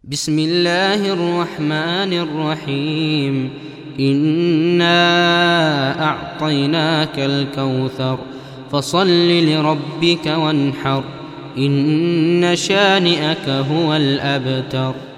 بسم الله الرحمن الرحيم. إنا أعطيناك الكوثر فصل لربك وانحر إن شانئك هو الأبتر.